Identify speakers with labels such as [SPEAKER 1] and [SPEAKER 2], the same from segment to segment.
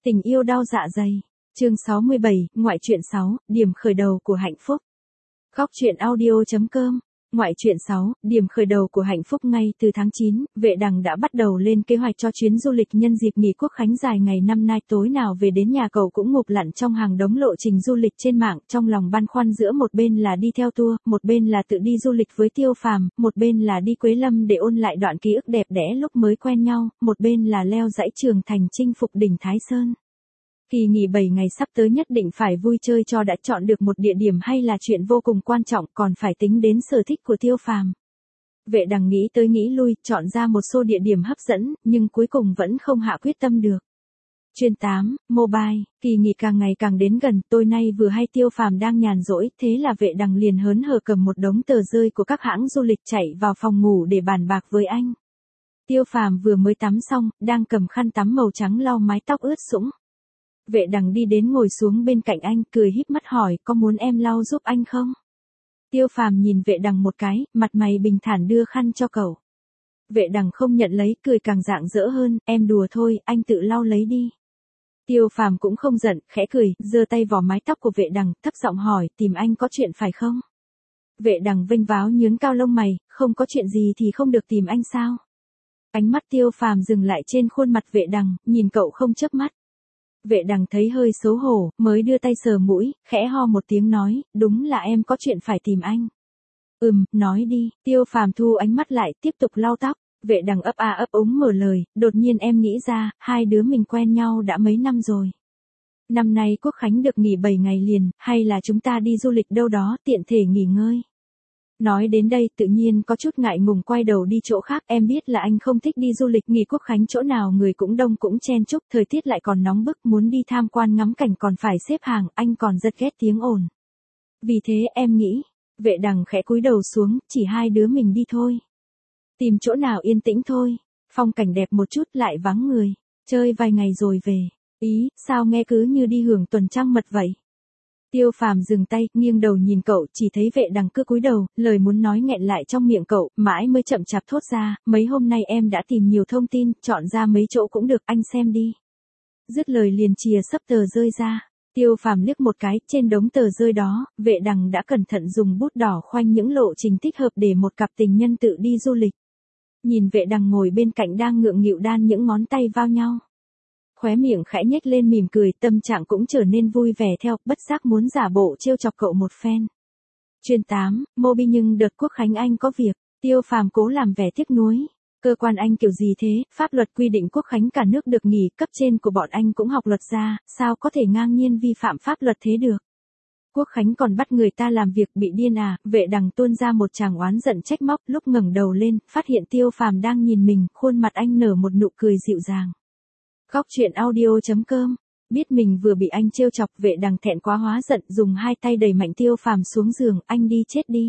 [SPEAKER 1] Tình yêu đau dạ dày. Chương 67, ngoại truyện 6, điểm khởi đầu của hạnh phúc. Góc truyện audio.com. Ngoại truyện 6, điểm khởi đầu của hạnh phúc. Ngay từ tháng 9, Vệ Đằng đã bắt đầu lên kế hoạch cho chuyến du lịch nhân dịp nghỉ quốc khánh dài ngày năm nay. Tối nào về đến nhà cậu cũng ngụp lặn trong hàng đống lộ trình du lịch trên mạng, trong lòng băn khoăn giữa một bên là đi theo tour, một bên là tự đi du lịch với Tiêu Phàm, một bên là đi Quế Lâm để ôn lại đoạn ký ức đẹp đẽ lúc mới quen nhau, một bên là leo dãy Trường Thành chinh phục đỉnh Thái Sơn. Kỳ nghỉ 7 ngày sắp tới nhất định phải vui chơi cho đã, chọn được một địa điểm hay là chuyện vô cùng quan trọng, còn phải tính đến sở thích của Tiêu Phàm. Vệ Đằng nghĩ tới nghĩ lui, chọn ra một số địa điểm hấp dẫn, nhưng cuối cùng vẫn không hạ quyết tâm được. Chuyên 8, Mobile, kỳ nghỉ càng ngày càng đến gần, tối nay vừa hay Tiêu Phàm đang nhàn rỗi, thế là Vệ Đằng liền hớn hở cầm một đống tờ rơi của các hãng du lịch chạy vào phòng ngủ để bàn bạc với anh. Tiêu Phàm vừa mới tắm xong, đang cầm khăn tắm màu trắng lau mái tóc ướt sũng. Vệ Đằng đi đến ngồi xuống bên cạnh anh, cười híp mắt hỏi, có muốn em lau giúp anh không? Tiêu Phàm nhìn Vệ Đằng một cái, mặt mày bình thản đưa khăn cho cậu. Vệ Đằng không nhận lấy, cười càng rạng rỡ hơn, em đùa thôi, anh tự lau lấy đi. Tiêu Phàm cũng không giận, khẽ cười, giơ tay vò mái tóc của Vệ Đằng, thấp giọng hỏi, tìm anh có chuyện phải không? Vệ Đằng vênh váo nhướng cao lông mày, không có chuyện gì thì không được tìm anh sao? Ánh mắt Tiêu Phàm dừng lại trên khuôn mặt Vệ Đằng, nhìn cậu không chớp mắt. Vệ Đằng thấy hơi xấu hổ, mới đưa tay sờ mũi, khẽ ho một tiếng nói, đúng là em có chuyện phải tìm anh. Nói đi. Tiêu Phàm thu ánh mắt lại, tiếp tục lau tóc. Vệ Đằng ấp a ấp úng mở lời, đột nhiên em nghĩ ra, hai đứa mình quen nhau đã mấy năm rồi. Năm nay Quốc Khánh được nghỉ 7 ngày liền, hay là chúng ta đi du lịch đâu đó, tiện thể nghỉ ngơi. Nói đến đây tự nhiên có chút ngại ngùng quay đầu đi chỗ khác, em biết là anh không thích đi du lịch nghỉ quốc khánh chỗ nào người cũng đông cũng chen chúc, thời tiết lại còn nóng bức, muốn đi tham quan ngắm cảnh còn phải xếp hàng, anh còn rất ghét tiếng ồn. Vì thế em nghĩ, Vệ Đằng khẽ cúi đầu xuống, chỉ hai đứa mình đi thôi. Tìm chỗ nào yên tĩnh thôi, phong cảnh đẹp một chút lại vắng người, chơi vài ngày rồi về. Ý, sao nghe cứ như đi hưởng tuần trăng mật vậy? Tiêu Phàm dừng tay, nghiêng đầu nhìn cậu, chỉ thấy Vệ Đằng cứ cúi đầu, lời muốn nói nghẹn lại trong miệng cậu, mãi mới chậm chạp thốt ra, mấy hôm nay em đã tìm nhiều thông tin, chọn ra mấy chỗ cũng được, anh xem đi. Dứt lời liền chìa xấp tờ rơi ra. Tiêu Phàm liếc một cái, trên đống tờ rơi đó, Vệ Đằng đã cẩn thận dùng bút đỏ khoanh những lộ trình thích hợp để một cặp tình nhân tự đi du lịch. Nhìn Vệ Đằng ngồi bên cạnh đang ngượng nghịu đan những ngón tay vào nhau. Khóe miệng khẽ nhếch lên mỉm cười, tâm trạng cũng trở nên vui vẻ theo, bất giác muốn giả bộ trêu chọc cậu một phen. Chuyên 8, Mobi nhưng đợt Quốc Khánh anh có việc. Tiêu Phàm cố làm vẻ tiếc nuối. Cơ quan anh kiểu gì thế, pháp luật quy định Quốc Khánh cả nước được nghỉ, cấp trên của bọn anh cũng học luật ra, sao có thể ngang nhiên vi phạm pháp luật thế được. Quốc Khánh còn bắt người ta làm việc, bị điên à? Vệ Đằng tuôn ra một tràng oán giận trách móc, lúc ngẩng đầu lên, phát hiện Tiêu Phàm đang nhìn mình, khuôn mặt anh nở một nụ cười dịu dàng. Góc truyện audio.com. Biết mình vừa bị anh trêu chọc, Vệ Đằng thẹn quá hóa giận, dùng hai tay đẩy mạnh Tiêu Phàm xuống giường, anh đi chết đi.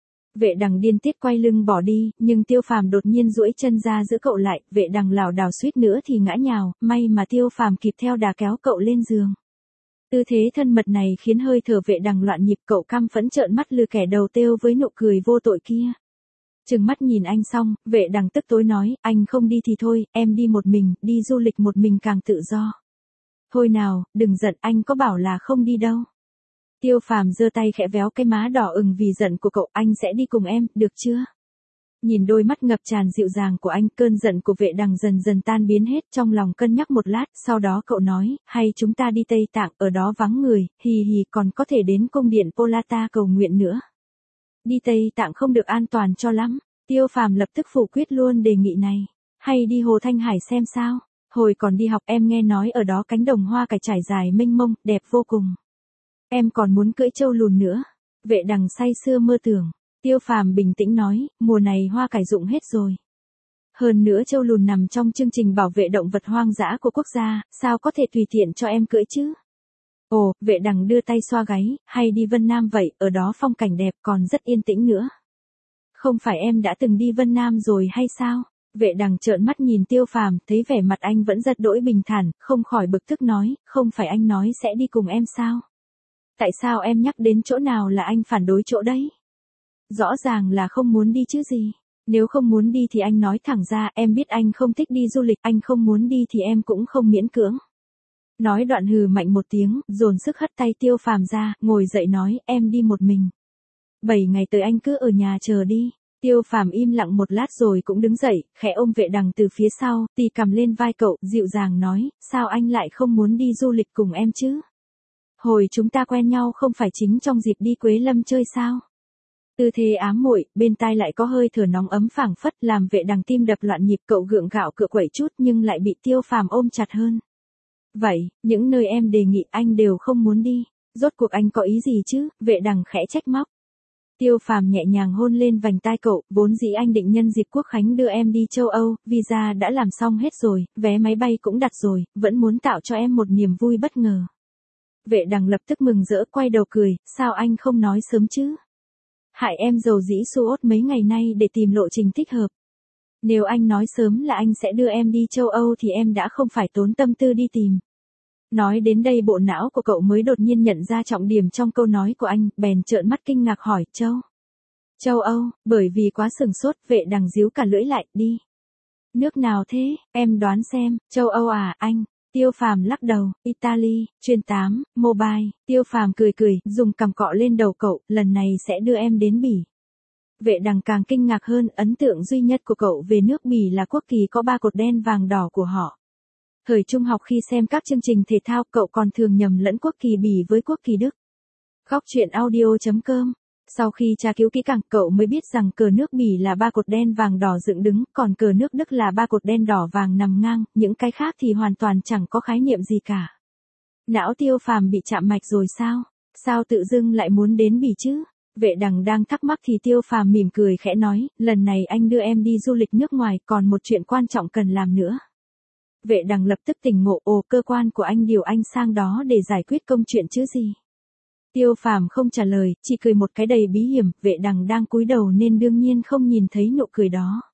[SPEAKER 1] Vệ Đằng điên tiết quay lưng bỏ đi, nhưng Tiêu Phàm đột nhiên duỗi chân ra giữ cậu lại, Vệ Đằng lảo đảo suýt nữa thì ngã nhào, may mà Tiêu Phàm kịp theo đà kéo cậu lên giường. Tư thế thân mật này khiến hơi thở Vệ Đằng loạn nhịp, cậu căm phẫn trợn mắt lừa kẻ đầu têu với nụ cười vô tội kia. Trừng mắt nhìn anh xong, Vệ Đằng tức tối nói, anh không đi thì thôi, em đi một mình, đi du lịch một mình càng tự do. Thôi nào, đừng giận, anh có bảo là không đi đâu. Tiêu Phàm giơ tay khẽ véo cái má đỏ ửng vì giận của cậu, anh sẽ đi cùng em, được chưa? Nhìn đôi mắt ngập tràn dịu dàng của anh, cơn giận của Vệ Đằng dần dần tan biến hết, trong lòng cân nhắc một lát, sau đó cậu nói, hay chúng ta đi Tây Tạng, ở đó vắng người, hì hì, còn có thể đến cung điện Polata cầu nguyện nữa. Đi Tây Tạng không được an toàn cho lắm. Tiêu Phàm lập tức phủ quyết luôn đề nghị này. Hay đi Hồ Thanh Hải xem sao. Hồi còn đi học em nghe nói ở đó cánh đồng hoa cải trải dài mênh mông, đẹp vô cùng. Em còn muốn cưỡi trâu lùn nữa. Vệ Đằng say sưa mơ tưởng. Tiêu Phàm bình tĩnh nói, mùa này hoa cải rụng hết rồi. Hơn nữa trâu lùn nằm trong chương trình bảo vệ động vật hoang dã của quốc gia, sao có thể tùy tiện cho em cưỡi chứ? Ồ, Vệ Đằng đưa tay xoa gáy, hay đi Vân Nam vậy, ở đó phong cảnh đẹp còn rất yên tĩnh nữa. Không phải em đã từng đi Vân Nam rồi hay sao? Vệ Đằng trợn mắt nhìn Tiêu Phàm, thấy vẻ mặt anh vẫn rất đỗi bình thản, không khỏi bực tức nói, không phải anh nói sẽ đi cùng em sao? Tại sao em nhắc đến chỗ nào là anh phản đối chỗ đấy? Rõ ràng là không muốn đi chứ gì. Nếu không muốn đi thì anh nói thẳng ra, em biết anh không thích đi du lịch, anh không muốn đi thì em cũng không miễn cưỡng. Nói đoạn hừ mạnh một tiếng, dồn sức hất tay Tiêu Phàm ra, ngồi dậy nói, em đi một mình. 7 ngày tới anh cứ ở nhà chờ đi. Tiêu Phàm im lặng một lát rồi cũng đứng dậy, khẽ ôm Vệ Đằng từ phía sau, tì cầm lên vai cậu, dịu dàng nói, sao anh lại không muốn đi du lịch cùng em chứ? Hồi chúng ta quen nhau không phải chính trong dịp đi Quế Lâm chơi sao? Tư thế ám muội, bên tai lại có hơi thở nóng ấm phảng phất làm Vệ Đằng tim đập loạn nhịp, cậu gượng gạo cựa quậy chút nhưng lại bị Tiêu Phàm ôm chặt hơn. Vậy, những nơi em đề nghị anh đều không muốn đi, rốt cuộc anh có ý gì chứ? Vệ Đằng khẽ trách móc. Tiêu Phàm nhẹ nhàng hôn lên vành tai cậu, vốn dĩ anh định nhân dịp Quốc khánh đưa em đi châu Âu, visa đã làm xong hết rồi, vé máy bay cũng đặt rồi, vẫn muốn tạo cho em một niềm vui bất ngờ. Vệ Đằng lập tức mừng rỡ quay đầu cười, sao anh không nói sớm chứ? Hại em dầu dĩ suốt mấy ngày nay để tìm lộ trình thích hợp. Nếu anh nói sớm là anh sẽ đưa em đi châu Âu thì em đã không phải tốn tâm tư đi tìm. Nói đến đây bộ não của cậu mới đột nhiên nhận ra trọng điểm trong câu nói của anh, bèn trợn mắt kinh ngạc hỏi, Châu Âu, bởi vì quá sửng sốt, Vệ Đằng díu cả lưỡi lại, đi. Nước nào thế, em đoán xem, châu Âu à, anh. Tiêu Phàm lắc đầu, Italy, chuyên 8, mobile. Tiêu Phàm cười cười, dùng cằm cọ lên đầu cậu, lần này sẽ đưa em đến Bỉ. Vệ Đằng càng kinh ngạc hơn, ấn tượng duy nhất của cậu về nước Bỉ là quốc kỳ có 3 cột đen vàng đỏ của họ. Thời trung học khi xem các chương trình thể thao, cậu còn thường nhầm lẫn quốc kỳ Bỉ với quốc kỳ Đức. Góc truyện audio.com. Sau khi tra cứu kỹ càng, cậu mới biết rằng cờ nước Bỉ là 3 cột đen vàng đỏ dựng đứng, còn cờ nước Đức là 3 cột đen đỏ vàng nằm ngang, những cái khác thì hoàn toàn chẳng có khái niệm gì cả. Não Tiêu Phàm bị chạm mạch rồi sao? Sao tự dưng lại muốn đến Bỉ chứ? Vệ Đằng đang thắc mắc thì Tiêu Phàm mỉm cười khẽ nói, lần này anh đưa em đi du lịch nước ngoài, còn một chuyện quan trọng cần làm nữa. Vệ Đằng lập tức tỉnh ngộ, cơ quan của anh điều anh sang đó để giải quyết công chuyện chứ gì. Tiêu Phàm không trả lời, chỉ cười một cái đầy bí hiểm, Vệ Đằng đang cúi đầu nên đương nhiên không nhìn thấy nụ cười đó.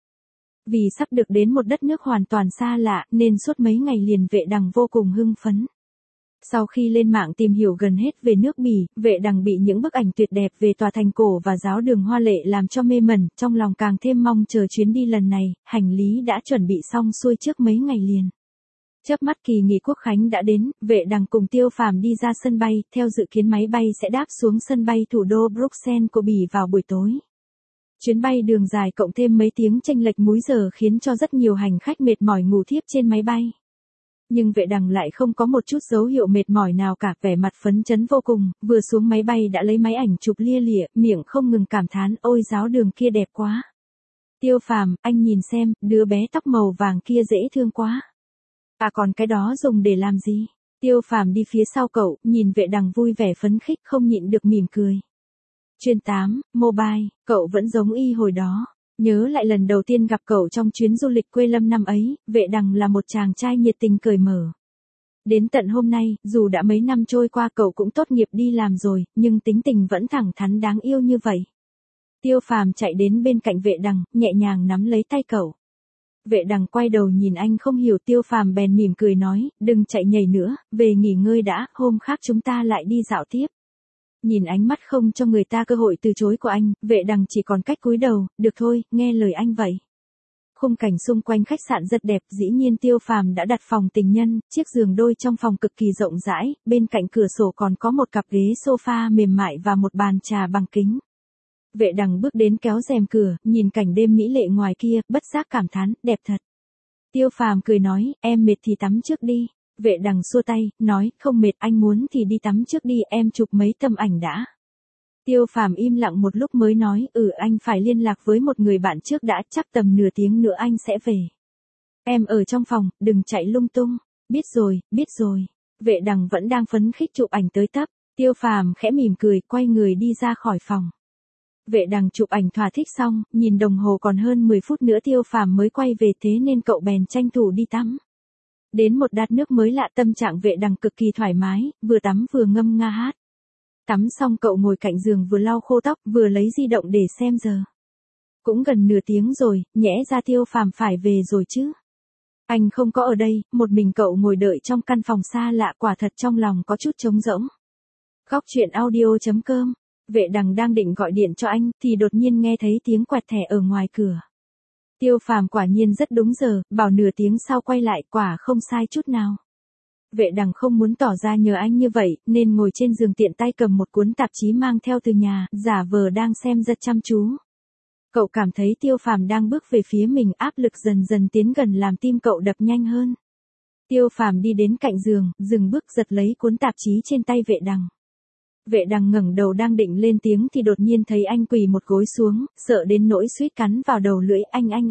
[SPEAKER 1] Vì sắp được đến một đất nước hoàn toàn xa lạ, nên suốt mấy ngày liền Vệ Đằng vô cùng hưng phấn. Sau khi lên mạng tìm hiểu gần hết về nước Bỉ, Vệ Đằng bị những bức ảnh tuyệt đẹp về tòa thành cổ và giáo đường hoa lệ làm cho mê mẩn, trong lòng càng thêm mong chờ chuyến đi lần này, hành lý đã chuẩn bị xong xuôi trước mấy ngày liền. Chớp mắt kỳ nghỉ Quốc khánh đã đến, Vệ Đằng cùng Tiêu Phàm đi ra sân bay, theo dự kiến máy bay sẽ đáp xuống sân bay thủ đô Bruxelles của Bỉ vào buổi tối. Chuyến bay đường dài cộng thêm mấy tiếng chênh lệch múi giờ khiến cho rất nhiều hành khách mệt mỏi ngủ thiếp trên máy bay. Nhưng Vệ Đằng lại không có một chút dấu hiệu mệt mỏi nào cả, vẻ mặt phấn chấn vô cùng, vừa xuống máy bay đã lấy máy ảnh chụp lia lịa, miệng không ngừng cảm thán, ôi giáo đường kia đẹp quá. Tiêu Phàm, anh nhìn xem, đứa bé tóc màu vàng kia dễ thương quá. À còn cái đó dùng để làm gì? Tiêu Phàm đi phía sau cậu, nhìn Vệ Đằng vui vẻ phấn khích không nhịn được mỉm cười. Chuyên 8, mobile, cậu vẫn giống y hồi đó. Nhớ lại lần đầu tiên gặp cậu trong chuyến du lịch Quế Lâm năm ấy, Vệ Đằng là một chàng trai nhiệt tình cởi mở. Đến tận hôm nay, dù đã mấy năm trôi qua cậu cũng tốt nghiệp đi làm rồi, nhưng tính tình vẫn thẳng thắn đáng yêu như vậy. Tiêu Phàm chạy đến bên cạnh Vệ Đằng, nhẹ nhàng nắm lấy tay cậu. Vệ Đằng quay đầu nhìn anh không hiểu, Tiêu Phàm bèn mỉm cười nói, đừng chạy nhảy nữa, về nghỉ ngơi đã, hôm khác chúng ta lại đi dạo tiếp. Nhìn ánh mắt không cho người ta cơ hội từ chối của anh, Vệ Đằng chỉ còn cách cúi đầu, được thôi, nghe lời anh vậy. Khung cảnh xung quanh khách sạn rất đẹp, dĩ nhiên Tiêu Phàm đã đặt phòng tình nhân, chiếc giường đôi trong phòng cực kỳ rộng rãi, bên cạnh cửa sổ còn có một cặp ghế sofa mềm mại và một bàn trà bằng kính. Vệ Đằng bước đến kéo rèm cửa, nhìn cảnh đêm mỹ lệ ngoài kia, bất giác cảm thán, đẹp thật. Tiêu Phàm cười nói, em mệt thì tắm trước đi. Vệ Đằng xua tay, nói, không mệt, anh muốn thì đi tắm trước đi, em chụp mấy tấm ảnh đã. Tiêu Phàm im lặng một lúc mới nói, anh phải liên lạc với một người bạn trước đã, chắc tầm nửa tiếng nữa anh sẽ về. Em ở trong phòng, đừng chạy lung tung. Biết rồi. Vệ Đằng vẫn đang phấn khích chụp ảnh tới tấp. Tiêu Phàm khẽ mỉm cười, quay người đi ra khỏi phòng. Vệ Đằng chụp ảnh thỏa thích xong, nhìn đồng hồ còn hơn 10 phút nữa Tiêu Phàm mới quay về, thế nên cậu bèn tranh thủ đi tắm. Đến một đát nước mới lạ, tâm trạng Vệ Đằng cực kỳ thoải mái, vừa tắm vừa ngâm nga hát. Tắm xong cậu ngồi cạnh giường vừa lau khô tóc, vừa lấy di động để xem giờ. Cũng gần nửa tiếng rồi, nhẽ ra Tiêu Phàm phải về rồi chứ. Anh không có ở đây, một mình cậu ngồi đợi trong căn phòng xa lạ, quả thật trong lòng có chút trống rỗng. Góc truyện audio.com. Vệ Đằng đang định gọi điện cho anh, thì đột nhiên nghe thấy tiếng quẹt thẻ ở ngoài cửa. Tiêu Phàm quả nhiên rất đúng giờ, bảo nửa tiếng sau quay lại, quả không sai chút nào. Vệ Đằng không muốn tỏ ra nhờ anh như vậy, nên ngồi trên giường tiện tay cầm một cuốn tạp chí mang theo từ nhà, giả vờ đang xem rất chăm chú. Cậu cảm thấy Tiêu Phàm đang bước về phía mình, áp lực dần dần tiến gần làm tim cậu đập nhanh hơn. Tiêu Phàm đi đến cạnh giường, dừng bước giật lấy cuốn tạp chí trên tay Vệ Đằng. Vệ Đằng ngẩng đầu đang định lên tiếng thì đột nhiên thấy anh quỳ một gối xuống, sợ đến nỗi suýt cắn vào đầu lưỡi.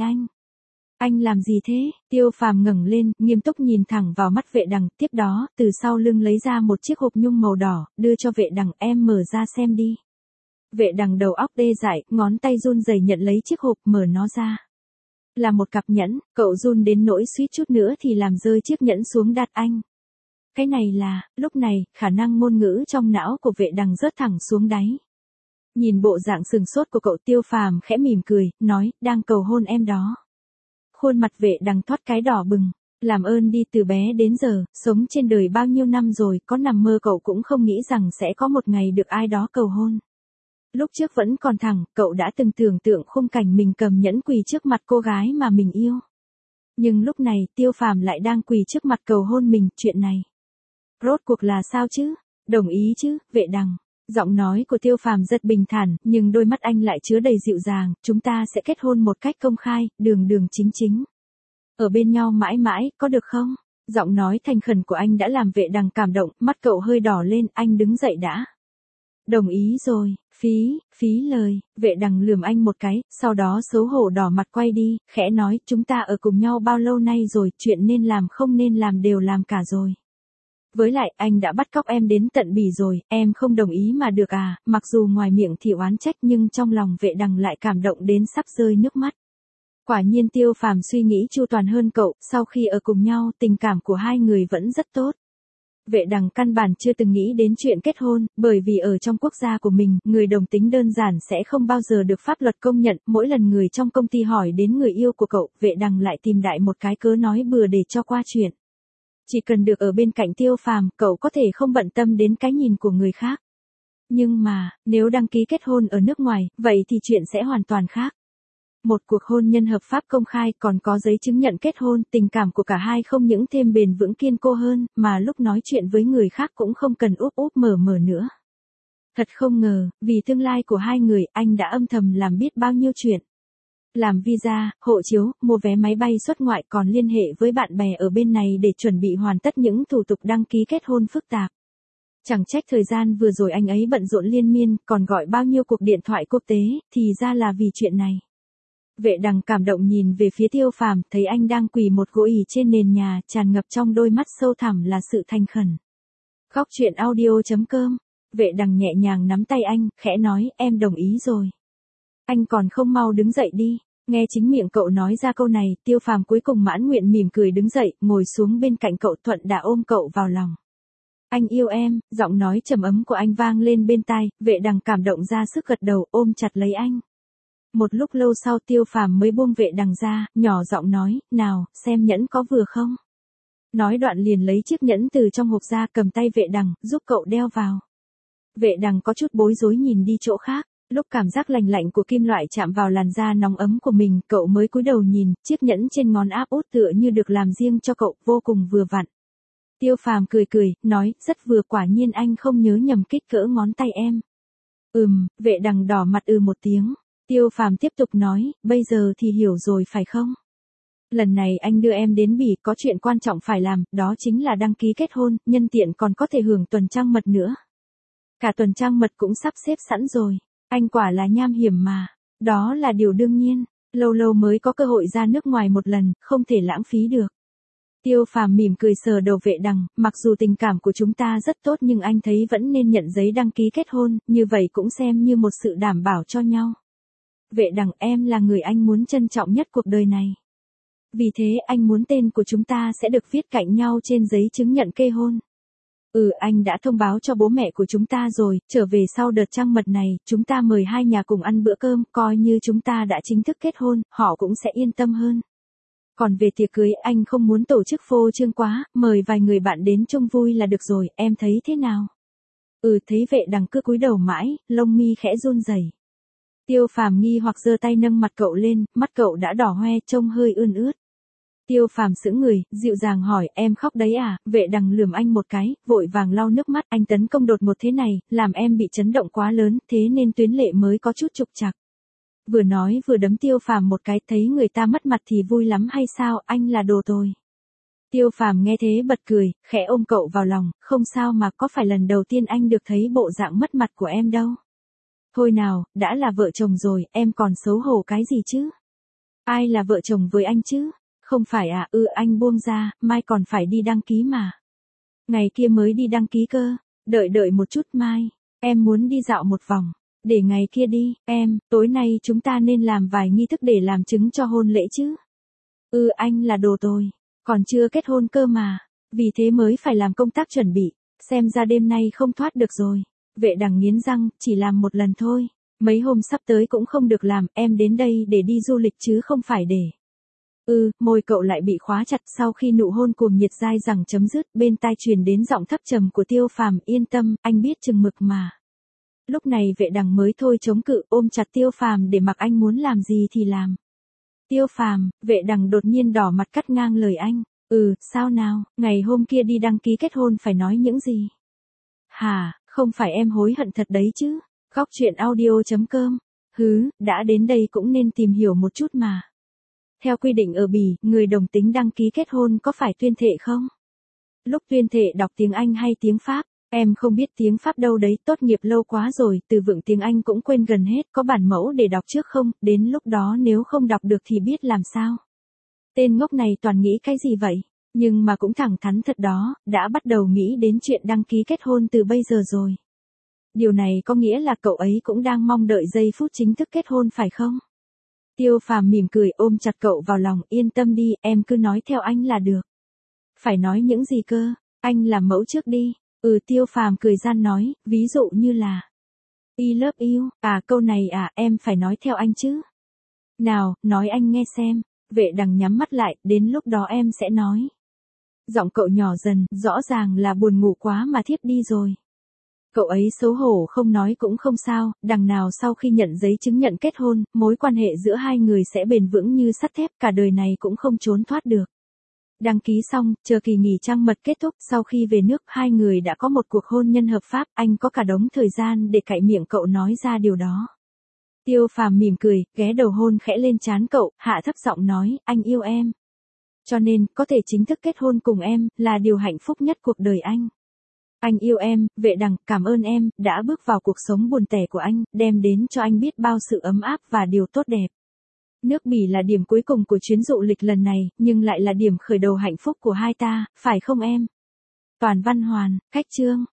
[SPEAKER 1] Anh làm gì thế? Tiêu Phàm ngẩng lên, nghiêm túc nhìn thẳng vào mắt Vệ Đằng, tiếp đó, từ sau lưng lấy ra một chiếc hộp nhung màu đỏ, đưa cho Vệ Đằng, em mở ra xem đi. Vệ Đằng đầu óc tê dại, ngón tay run rẩy nhận lấy chiếc hộp, mở nó ra. Là một cặp nhẫn, cậu run đến nỗi suýt chút nữa thì làm rơi chiếc nhẫn xuống đặt anh. Cái này là, lúc này, khả năng ngôn ngữ trong não của Vệ Đằng rớt thẳng xuống đáy. Nhìn bộ dạng sừng sốt của cậu, Tiêu Phàm khẽ mỉm cười, nói, đang cầu hôn em đó. Khuôn mặt Vệ Đằng thoát cái đỏ bừng. Làm ơn đi, từ bé đến giờ, sống trên đời bao nhiêu năm rồi, có nằm mơ cậu cũng không nghĩ rằng sẽ có một ngày được ai đó cầu hôn. Lúc trước vẫn còn thẳng, cậu đã từng tưởng tượng khung cảnh mình cầm nhẫn quỳ trước mặt cô gái mà mình yêu. Nhưng lúc này, Tiêu Phàm lại đang quỳ trước mặt cầu hôn mình, chuyện này. Rốt cuộc là sao chứ? Đồng ý chứ, Vệ Đằng. Giọng nói của Tiêu Phàm rất bình thản, nhưng đôi mắt anh lại chứa đầy dịu dàng, chúng ta sẽ kết hôn một cách công khai, đường đường chính chính. Ở bên nhau mãi mãi, có được không? Giọng nói thành khẩn của anh đã làm Vệ Đằng cảm động, mắt cậu hơi đỏ lên, anh đứng dậy đã. Đồng ý rồi, phí lời. Vệ Đằng lườm anh một cái, sau đó xấu hổ đỏ mặt quay đi, khẽ nói, chúng ta ở cùng nhau bao lâu nay rồi, chuyện nên làm không nên làm đều làm cả rồi. Với lại, anh đã bắt cóc em đến tận Bỉ rồi, em không đồng ý mà được à? Mặc dù ngoài miệng thì oán trách nhưng trong lòng Vệ Đằng lại cảm động đến sắp rơi nước mắt. Quả nhiên Tiêu Phàm suy nghĩ chu toàn hơn cậu, sau khi ở cùng nhau, tình cảm của hai người vẫn rất tốt. Vệ Đằng căn bản chưa từng nghĩ đến chuyện kết hôn, bởi vì ở trong quốc gia của mình, người đồng tính đơn giản sẽ không bao giờ được pháp luật công nhận. Mỗi lần người trong công ty hỏi đến người yêu của cậu, Vệ Đằng lại tìm đại một cái cớ nói bừa để cho qua chuyện. Chỉ cần được ở bên cạnh Tiêu Phàm, cậu có thể không bận tâm đến cái nhìn của người khác. Nhưng mà, nếu đăng ký kết hôn ở nước ngoài, vậy thì chuyện sẽ hoàn toàn khác. Một cuộc hôn nhân hợp pháp công khai, còn có giấy chứng nhận kết hôn, tình cảm của cả hai không những thêm bền vững kiên cố hơn, mà lúc nói chuyện với người khác cũng không cần úp úp mở nữa. Thật không ngờ, vì tương lai của hai người, anh đã âm thầm làm biết bao nhiêu chuyện. Làm visa, hộ chiếu, mua vé máy bay xuất ngoại, còn liên hệ với bạn bè ở bên này để chuẩn bị hoàn tất những thủ tục đăng ký kết hôn phức tạp. Chẳng trách thời gian vừa rồi anh ấy bận rộn liên miên, còn gọi bao nhiêu cuộc điện thoại quốc tế, thì ra là vì chuyện này. Vệ Đằng cảm động nhìn về phía Tiêu Phàm, thấy anh đang quỳ một gối ỉ trên nền nhà, tràn ngập trong đôi mắt sâu thẳm là sự thành khẩn. Góc truyện audio.com. Vệ Đằng nhẹ nhàng nắm tay anh, khẽ nói, em đồng ý rồi. Anh còn không mau đứng dậy đi. Nghe chính miệng cậu nói ra câu này, Tiêu Phàm cuối cùng mãn nguyện mỉm cười đứng dậy, ngồi xuống bên cạnh cậu, thuận đã ôm cậu vào lòng. Anh yêu em, giọng nói trầm ấm của anh vang lên bên tai, Vệ Đằng cảm động ra sức gật đầu, ôm chặt lấy anh. Một lúc lâu sau Tiêu Phàm mới buông Vệ Đằng ra, nhỏ giọng nói, nào, xem nhẫn có vừa không? Nói đoạn liền lấy chiếc nhẫn từ trong hộp ra, cầm tay Vệ Đằng, giúp cậu đeo vào. Vệ Đằng có chút bối rối nhìn đi chỗ khác, lúc cảm giác lành lạnh của kim loại chạm vào làn da nóng ấm của mình, cậu mới cúi đầu nhìn, chiếc nhẫn trên ngón áp út tựa như được làm riêng cho cậu, vô cùng vừa vặn. Tiêu Phàm cười, nói, rất vừa, quả nhiên anh không nhớ nhầm kích cỡ ngón tay em. Vệ Đằng đỏ mặt một tiếng. Tiêu Phàm tiếp tục nói, bây giờ thì hiểu rồi phải không? Lần này anh đưa em đến Bỉ có chuyện quan trọng phải làm, đó chính là đăng ký kết hôn, nhân tiện còn có thể hưởng tuần trăng mật nữa. Cả tuần trăng mật cũng sắp xếp sẵn rồi. Anh quả là nham hiểm mà. Đó là điều đương nhiên, lâu lâu mới có cơ hội ra nước ngoài một lần, không thể lãng phí được. Tiêu Phàm mỉm cười sờ đầu Vệ Đằng, mặc dù tình cảm của chúng ta rất tốt nhưng anh thấy vẫn nên nhận giấy đăng ký kết hôn, như vậy cũng xem như một sự đảm bảo cho nhau. Vệ Đằng, em là người anh muốn trân trọng nhất cuộc đời này. Vì thế anh muốn tên của chúng ta sẽ được viết cạnh nhau trên giấy chứng nhận kết hôn. Anh đã thông báo cho bố mẹ của chúng ta rồi, trở về sau đợt trăng mật này, chúng ta mời hai nhà cùng ăn bữa cơm, coi như chúng ta đã chính thức kết hôn, họ cũng sẽ yên tâm hơn. Còn về tiệc cưới, anh không muốn tổ chức phô trương quá, mời vài người bạn đến trông vui là được rồi, em thấy thế nào? Thấy Vệ Đằng cứ cúi đầu mãi, lông mi khẽ run rẩy. Tiêu Phàm nghi hoặc giơ tay nâng mặt cậu lên, mắt cậu đã đỏ hoe, trông hơi ươn ướt. Tiêu Phàm sững người, dịu dàng hỏi, em khóc đấy à? Vệ Đằng lườm anh một cái, vội vàng lau nước mắt, anh tấn công đột ngột thế này, làm em bị chấn động quá lớn, thế nên tuyến lệ mới có chút trục trặc. Vừa nói vừa đấm Tiêu Phàm một cái, thấy người ta mất mặt thì vui lắm hay sao, anh là đồ tồi. Tiêu Phàm nghe thế bật cười, khẽ ôm cậu vào lòng, không sao mà, có phải lần đầu tiên anh được thấy bộ dạng mất mặt của em đâu. Thôi nào, đã là vợ chồng rồi, em còn xấu hổ cái gì chứ? Ai là vợ chồng với anh chứ? Không phải à, anh buông ra, mai còn phải đi đăng ký mà. Ngày kia mới đi đăng ký cơ, đợi một chút mai, em muốn đi dạo một vòng. Để ngày kia đi, tối nay chúng ta nên làm vài nghi thức để làm chứng cho hôn lễ chứ. Anh là đồ tồi, còn chưa kết hôn cơ mà, vì thế mới phải làm công tác chuẩn bị, xem ra đêm nay không thoát được rồi. Vệ Đằng nghiến răng, chỉ làm một lần thôi, mấy hôm sắp tới cũng không được làm, em đến đây để đi du lịch chứ không phải để. Môi cậu lại bị khóa chặt sau khi nụ hôn cuồng nhiệt dai dẳng chấm dứt, bên tai truyền đến giọng thấp trầm của Tiêu Phàm, yên tâm, anh biết chừng mực mà. Lúc này Vệ Đằng mới thôi chống cự, ôm chặt Tiêu Phàm để mặc anh muốn làm gì thì làm. Tiêu Phàm, Vệ Đằng đột nhiên đỏ mặt cắt ngang lời anh. Sao nào, ngày hôm kia đi đăng ký kết hôn phải nói những gì? Hả, không phải em hối hận thật đấy chứ? Góc truyện audio.com. Đã đến đây cũng nên tìm hiểu một chút mà. Theo quy định ở Bỉ, người đồng tính đăng ký kết hôn có phải tuyên thệ không? Lúc tuyên thệ đọc tiếng Anh hay tiếng Pháp? Em không biết tiếng Pháp đâu đấy, tốt nghiệp lâu quá rồi, từ vựng tiếng Anh cũng quên gần hết, có bản mẫu để đọc trước không? Đến lúc đó nếu không đọc được thì biết làm sao? Tên ngốc này toàn nghĩ cái gì vậy? Nhưng mà cũng thẳng thắn thật đó, đã bắt đầu nghĩ đến chuyện đăng ký kết hôn từ bây giờ rồi. Điều này có nghĩa là cậu ấy cũng đang mong đợi giây phút chính thức kết hôn phải không? Tiêu Phàm mỉm cười ôm chặt cậu vào lòng, yên tâm đi, em cứ nói theo anh là được. Phải nói những gì cơ? Anh làm mẫu trước đi. Tiêu Phàm cười gian nói, ví dụ như là I love you, câu này em phải nói theo anh chứ. Nào, nói anh nghe xem. Vệ Đằng nhắm mắt lại, đến lúc đó em sẽ nói. Giọng cậu nhỏ dần, rõ ràng là buồn ngủ quá mà thiếp đi rồi. Cậu ấy xấu hổ không nói cũng không sao, đằng nào sau khi nhận giấy chứng nhận kết hôn, mối quan hệ giữa hai người sẽ bền vững như sắt thép, cả đời này cũng không trốn thoát được. Đăng ký xong, chờ kỳ nghỉ trăng mật kết thúc, sau khi về nước hai người đã có một cuộc hôn nhân hợp pháp, anh có cả đống thời gian để cạy miệng cậu nói ra điều đó. Tiêu Phàm mỉm cười, ghé đầu hôn khẽ lên trán cậu, hạ thấp giọng nói, anh yêu em. Cho nên, có thể chính thức kết hôn cùng em, là điều hạnh phúc nhất cuộc đời anh. Anh yêu em, Vệ Đằng, cảm ơn em, đã bước vào cuộc sống buồn tẻ của anh, đem đến cho anh biết bao sự ấm áp và điều tốt đẹp. Nước Bỉ là điểm cuối cùng của chuyến du lịch lần này, nhưng lại là điểm khởi đầu hạnh phúc của hai ta, phải không em? Toàn văn hoàn, cách chương.